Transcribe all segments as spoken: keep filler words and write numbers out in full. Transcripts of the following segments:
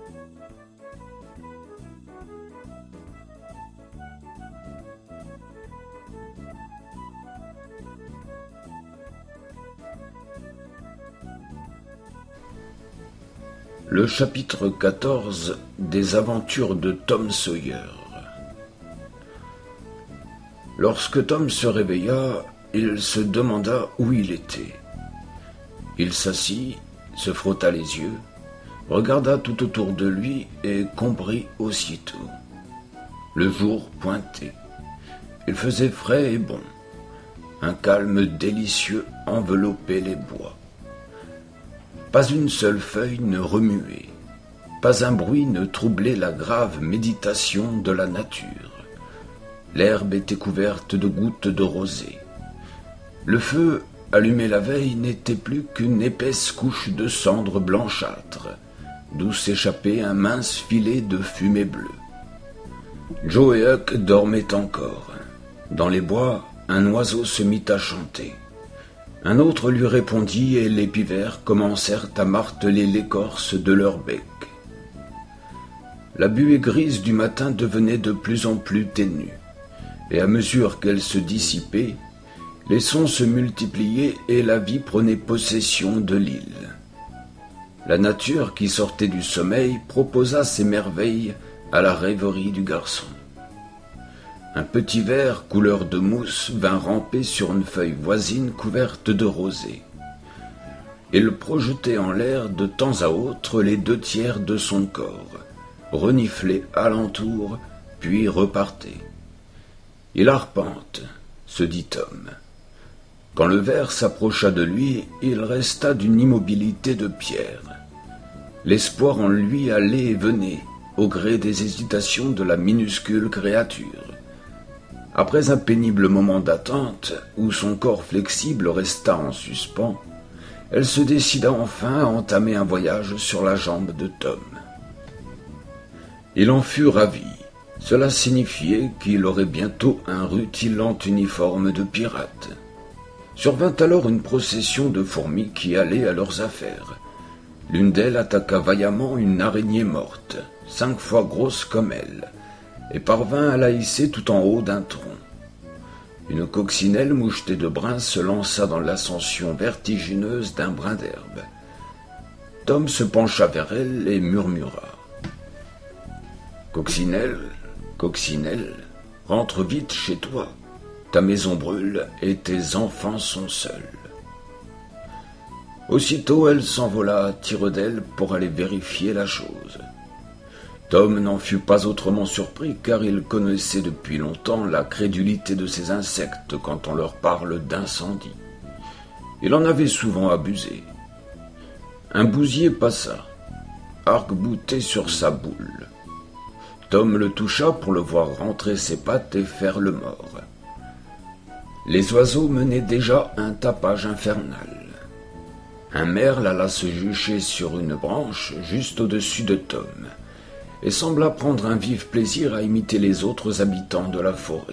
Le chapitre quatorze des aventures de Tom Sawyer. Lorsque Tom se réveilla, il se demanda où il était. Il s'assit, se frotta les yeux, regarda tout autour de lui et comprit aussitôt. Le jour pointait. Il faisait frais et bon. Un calme délicieux enveloppait les bois. Pas une seule feuille ne remuait, pas un bruit ne troublait la grave méditation de la nature. L'herbe était couverte de gouttes de rosée. Le feu, allumé la veille, n'était plus qu'une épaisse couche de cendres blanchâtres, d'où s'échappait un mince filet de fumée bleue. Joe et Huck dormaient encore. Dans les bois, un oiseau se mit à chanter. Un autre lui répondit et les pivers commencèrent à marteler l'écorce de leur bec. La buée grise du matin devenait de plus en plus ténue, et à mesure qu'elle se dissipait, les sons se multipliaient et la vie prenait possession de l'île. La nature, qui sortait du sommeil, proposa ses merveilles à la rêverie du garçon. Un petit ver couleur de mousse vint ramper sur une feuille voisine couverte de rosée. Il projetait en l'air de temps à autre les deux tiers de son corps, reniflait alentour, puis repartait. « Il arpente », se dit Tom. Quand le ver s'approcha de lui, il resta d'une immobilité de pierre. L'espoir en lui allait et venait, au gré des hésitations de la minuscule créature. Après un pénible moment d'attente, où son corps flexible resta en suspens, elle se décida enfin à entamer un voyage sur la jambe de Tom. Il en fut ravi. Cela signifiait qu'il aurait bientôt un rutilant uniforme de pirate. Survint alors une procession de fourmis qui allaient à leurs affaires. L'une d'elles attaqua vaillamment une araignée morte, cinq fois grosse comme elle, et parvint à la hisser tout en haut d'un tronc. Une coccinelle mouchetée de brins se lança dans l'ascension vertigineuse d'un brin d'herbe. Tom se pencha vers elle et murmura. « Coccinelle, coccinelle, rentre vite chez toi. Ta maison brûle et tes enfants sont seuls. » Aussitôt elle s'envola à tire d'aile pour aller vérifier la chose. Tom n'en fut pas autrement surpris car il connaissait depuis longtemps la crédulité de ces insectes quand on leur parle d'incendie. Il en avait souvent abusé. Un bousier passa, arc-bouté sur sa boule. Tom le toucha pour le voir rentrer ses pattes et faire le mort. Les oiseaux menaient déjà un tapage infernal. Un merle alla se jucher sur une branche juste au-dessus de Tom, et sembla prendre un vif plaisir à imiter les autres habitants de la forêt.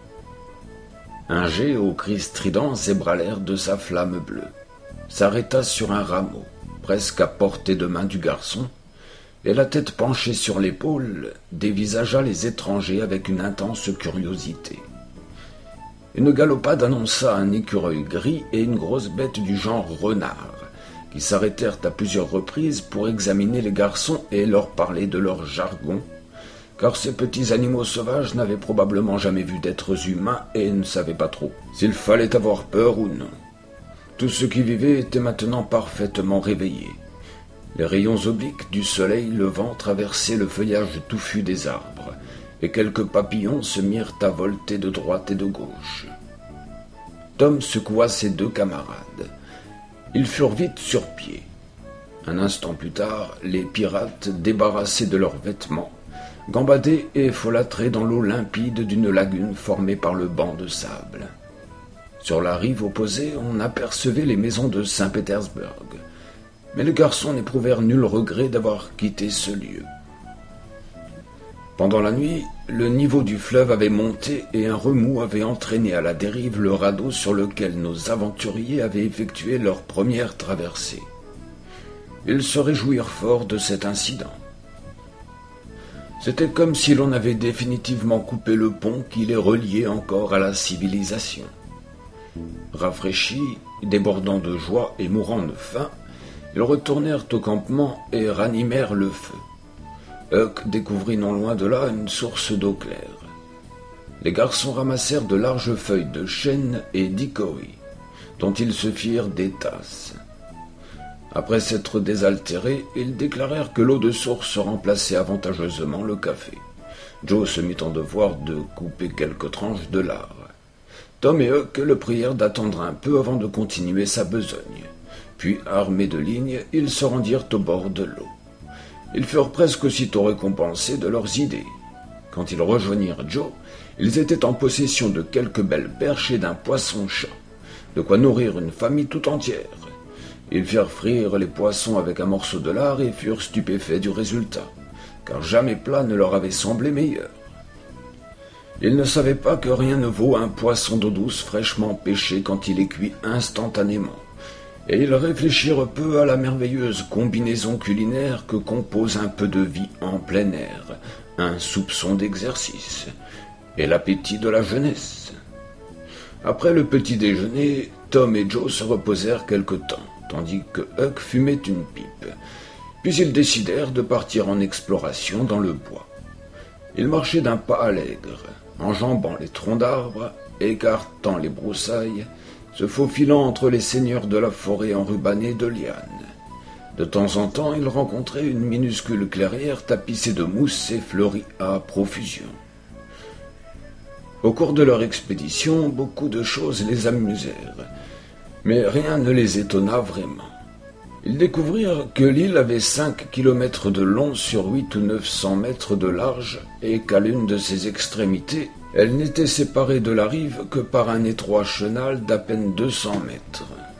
Un geai aux cris stridents zébra l'air de sa flamme bleue, s'arrêta sur un rameau, presque à portée de main du garçon, et la tête penchée sur l'épaule, dévisagea les étrangers avec une intense curiosité. Une galopade annonça un écureuil gris et une grosse bête du genre renard, qui s'arrêtèrent à plusieurs reprises pour examiner les garçons et leur parler de leur jargon, car ces petits animaux sauvages n'avaient probablement jamais vu d'êtres humains et ne savaient pas trop s'il fallait avoir peur ou non. Tout ce qui vivait était maintenant parfaitement réveillé. Les rayons obliques du soleil levant traversaient le feuillage touffu des arbres, et quelques papillons se mirent à volter de droite et de gauche. Tom secoua ses deux camarades. Ils furent vite sur pied. Un instant plus tard, les pirates, débarrassés de leurs vêtements, gambadaient et folâtraient dans l'eau limpide d'une lagune formée par le banc de sable. Sur la rive opposée, on apercevait les maisons de Saint-Pétersbourg, mais les garçons n'éprouvèrent nul regret d'avoir quitté ce lieu. Pendant la nuit, le niveau du fleuve avait monté et un remous avait entraîné à la dérive le radeau sur lequel nos aventuriers avaient effectué leur première traversée. Ils se réjouirent fort de cet incident. C'était comme si l'on avait définitivement coupé le pont qui les reliait encore à la civilisation. Rafraîchis, débordant de joie et mourant de faim, ils retournèrent au campement et ranimèrent le feu. Huck découvrit non loin de là une source d'eau claire. Les garçons ramassèrent de larges feuilles de chêne et d'hickory, dont ils se firent des tasses. Après s'être désaltérés, ils déclarèrent que l'eau de source remplaçait avantageusement le café. Joe se mit en devoir de couper quelques tranches de lard. Tom et Huck le prièrent d'attendre un peu avant de continuer sa besogne. Puis, armés de lignes, ils se rendirent au bord de l'eau. Ils furent presque aussitôt récompensés de leurs idées. Quand ils rejoignirent Joe, ils étaient en possession de quelques belles perches et d'un poisson-chat, de quoi nourrir une famille tout entière. Ils firent frire les poissons avec un morceau de lard et furent stupéfaits du résultat, car jamais plat ne leur avait semblé meilleur. Ils ne savaient pas que rien ne vaut un poisson d'eau douce fraîchement pêché quand il est cuit instantanément, et ils réfléchirent peu à la merveilleuse combinaison culinaire que compose un peu de vie en plein air, un soupçon d'exercice, et l'appétit de la jeunesse. Après le petit déjeuner, Tom et Joe se reposèrent quelque temps, tandis que Huck fumait une pipe. Puis ils décidèrent de partir en exploration dans le bois. Ils marchaient d'un pas allègre, enjambant les troncs d'arbres, écartant les broussailles, se faufilant entre les seigneurs de la forêt enrubannées de lianes. De temps en temps, ils rencontraient une minuscule clairière tapissée de mousse et fleurie à profusion. Au cours de leur expédition, beaucoup de choses les amusèrent, mais rien ne les étonna vraiment. Ils découvrirent que l'île avait cinq kilomètres de long sur huit ou neuf cents mètres de large et qu'à l'une de ses extrémités, elle n'était séparée de la rive que par un étroit chenal d'à peine deux cents mètres.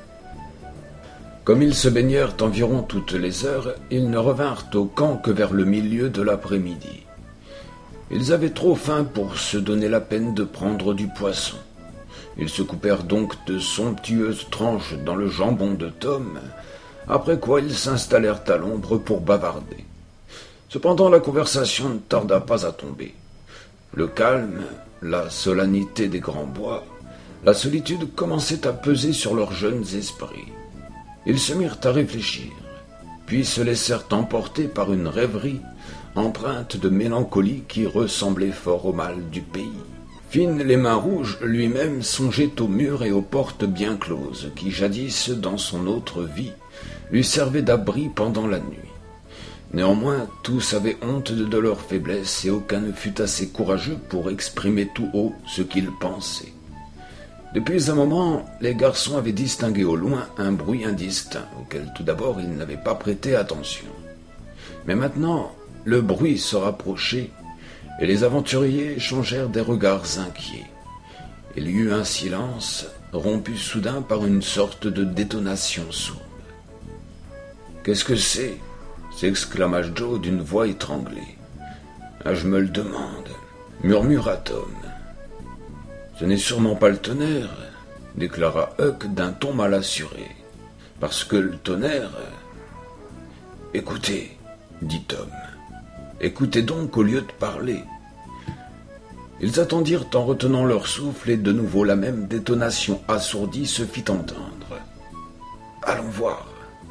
Comme ils se baignèrent environ toutes les heures, ils ne revinrent au camp que vers le milieu de l'après-midi. Ils avaient trop faim pour se donner la peine de prendre du poisson. Ils se coupèrent donc de somptueuses tranches dans le jambon de Tom, après quoi ils s'installèrent à l'ombre pour bavarder. Cependant, la conversation ne tarda pas à tomber. Le calme, la solennité des grands bois, la solitude commençaient à peser sur leurs jeunes esprits. Ils se mirent à réfléchir, puis se laissèrent emporter par une rêverie empreinte de mélancolie qui ressemblait fort au mal du pays. Finn les Mains Rouges lui-même songeait aux murs et aux portes bien closes qui jadis, dans son autre vie, lui servaient d'abri pendant la nuit. Néanmoins, tous avaient honte de leur faiblesse et aucun ne fut assez courageux pour exprimer tout haut ce qu'ils pensaient. Depuis un moment, les garçons avaient distingué au loin un bruit indistinct auquel tout d'abord ils n'avaient pas prêté attention. Mais maintenant, le bruit se rapprochait et les aventuriers échangèrent des regards inquiets. Il y eut un silence, rompu soudain par une sorte de détonation sourde. « Qu'est-ce que c'est ?» s'exclama Joe d'une voix étranglée. « Ah, je me le demande, » murmura Tom. « Ce n'est sûrement pas le tonnerre, » déclara Huck d'un ton mal assuré. « Parce que le tonnerre... » « Écoutez, » dit Tom. « Écoutez donc au lieu de parler. » Ils attendirent en retenant leur souffle et de nouveau la même détonation assourdie se fit entendre. « Allons voir. »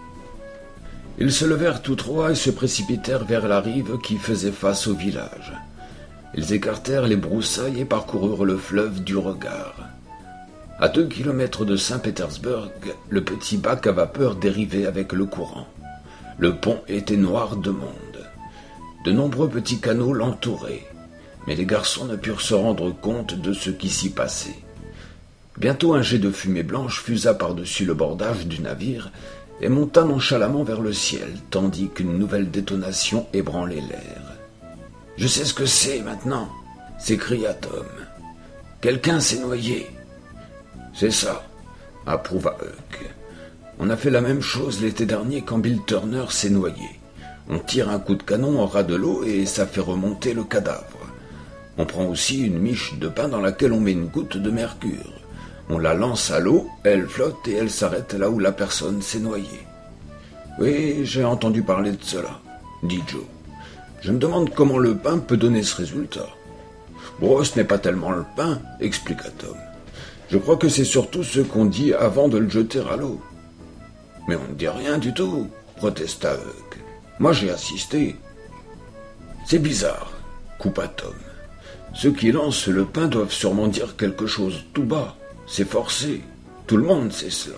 Ils se levèrent tous trois et se précipitèrent vers la rive qui faisait face au village. Ils écartèrent les broussailles et parcoururent le fleuve du regard. À deux kilomètres de Saint-Pétersbourg, le petit bac à vapeur dérivait avec le courant. Le pont était noir de monde. De nombreux petits canaux l'entouraient, mais les garçons ne purent se rendre compte de ce qui s'y passait. Bientôt un jet de fumée blanche fusa par-dessus le bordage du navire et monta nonchalamment vers le ciel, tandis qu'une nouvelle détonation ébranlait l'air. « Je sais ce que c'est maintenant !» s'écria Tom. « Quelqu'un s'est noyé !»« C'est ça !» approuva Huck. « On a fait la même chose l'été dernier quand Bill Turner s'est noyé. On tire un coup de canon en ras de l'eau et ça fait remonter le cadavre. On prend aussi une miche de pain dans laquelle on met une goutte de mercure. On la lance à l'eau, elle flotte et elle s'arrête là où la personne s'est noyée. »« Oui, j'ai entendu parler de cela, » dit Joe. « Je me demande comment le pain peut donner ce résultat. Bon, ce n'est pas tellement le pain, expliqua Tom. Je crois que c'est surtout ce qu'on dit avant de le jeter à l'eau. Mais on ne dit rien du tout, protesta Huck. Moi j'ai assisté. C'est bizarre, coupa Tom. Ceux qui lancent le pain doivent sûrement dire quelque chose tout bas. C'est forcé. Tout le monde sait cela.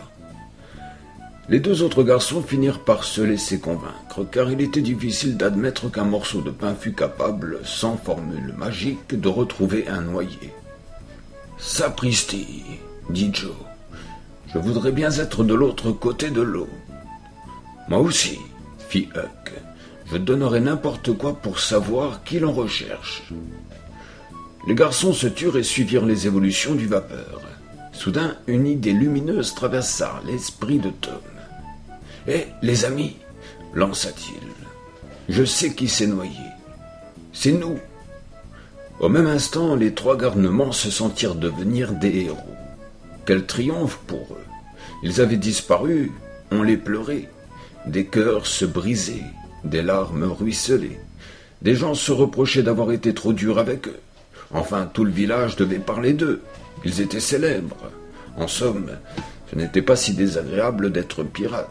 Les deux autres garçons finirent par se laisser convaincre, car il était difficile d'admettre qu'un morceau de pain fût capable, sans formule magique, de retrouver un noyé. « Sapristi, dit Joe. Je voudrais bien être de l'autre côté de l'eau. »« Moi aussi, fit Huck. Je donnerais n'importe quoi pour savoir qui l'on recherche. » Les garçons se turent et suivirent les évolutions du vapeur. Soudain, une idée lumineuse traversa l'esprit de Tom. « Hé, les amis, lança-t-il, je sais qui s'est noyé. C'est nous. » Au même instant, les trois garnements se sentirent devenir des héros. Quel triomphe pour eux! Ils avaient disparu, on les pleurait. Des cœurs se brisaient, des larmes ruisselaient. Des gens se reprochaient d'avoir été trop durs avec eux. Enfin, tout le village devait parler d'eux. Ils étaient célèbres. En somme, ce n'était pas si désagréable d'être pirate.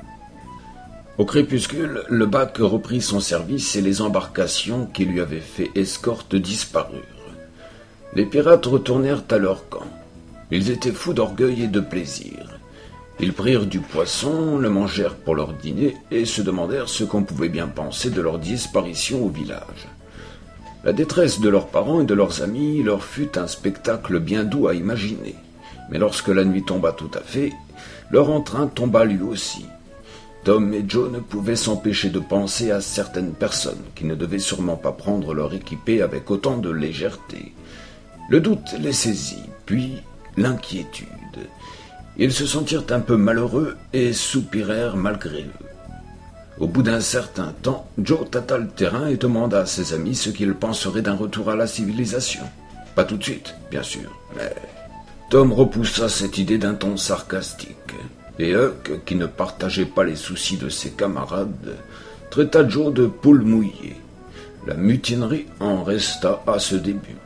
Au crépuscule, le bac reprit son service et les embarcations qui lui avaient fait escorte disparurent. Les pirates retournèrent à leur camp. Ils étaient fous d'orgueil et de plaisir. Ils prirent du poisson, le mangèrent pour leur dîner et se demandèrent ce qu'on pouvait bien penser de leur disparition au village. La détresse de leurs parents et de leurs amis leur fut un spectacle bien doux à imaginer. Mais lorsque la nuit tomba tout à fait, leur entrain tomba lui aussi. Tom et Joe ne pouvaient s'empêcher de penser à certaines personnes qui ne devaient sûrement pas prendre leur équipée avec autant de légèreté. Le doute les saisit, puis l'inquiétude. Ils se sentirent un peu malheureux et soupirèrent malgré eux. Au bout d'un certain temps, Joe tâta le terrain et demanda à ses amis ce qu'ils penseraient d'un retour à la civilisation. Pas tout de suite, bien sûr, mais... Tom repoussa cette idée d'un ton sarcastique. Et Huck, qui ne partageait pas les soucis de ses camarades, traita Joe de poule mouillée. La mutinerie en resta à ce début.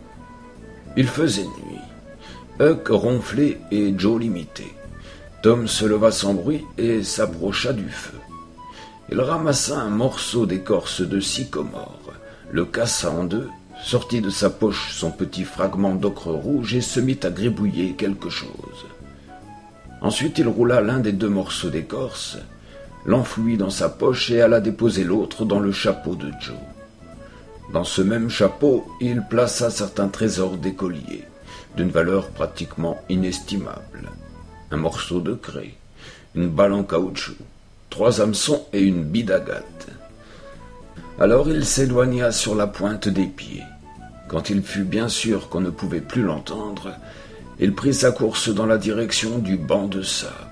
Il faisait nuit. Huck ronflait et Joe l'imitait. Tom se leva sans bruit et s'approcha du feu. Il ramassa un morceau d'écorce de sycomore, le cassa en deux, sortit de sa poche son petit fragment d'ocre rouge et se mit à gribouiller quelque chose. Ensuite, il roula l'un des deux morceaux d'écorce, l'enfouit dans sa poche et alla déposer l'autre dans le chapeau de Joe. Dans ce même chapeau, il plaça certains trésors d'écoliers, d'une valeur pratiquement inestimable. Un morceau de craie, une balle en caoutchouc, trois hameçons et une bille d'agate. Alors il s'éloigna sur la pointe des pieds. Quand il fut bien sûr qu'on ne pouvait plus l'entendre, il prit sa course dans la direction du banc de sable.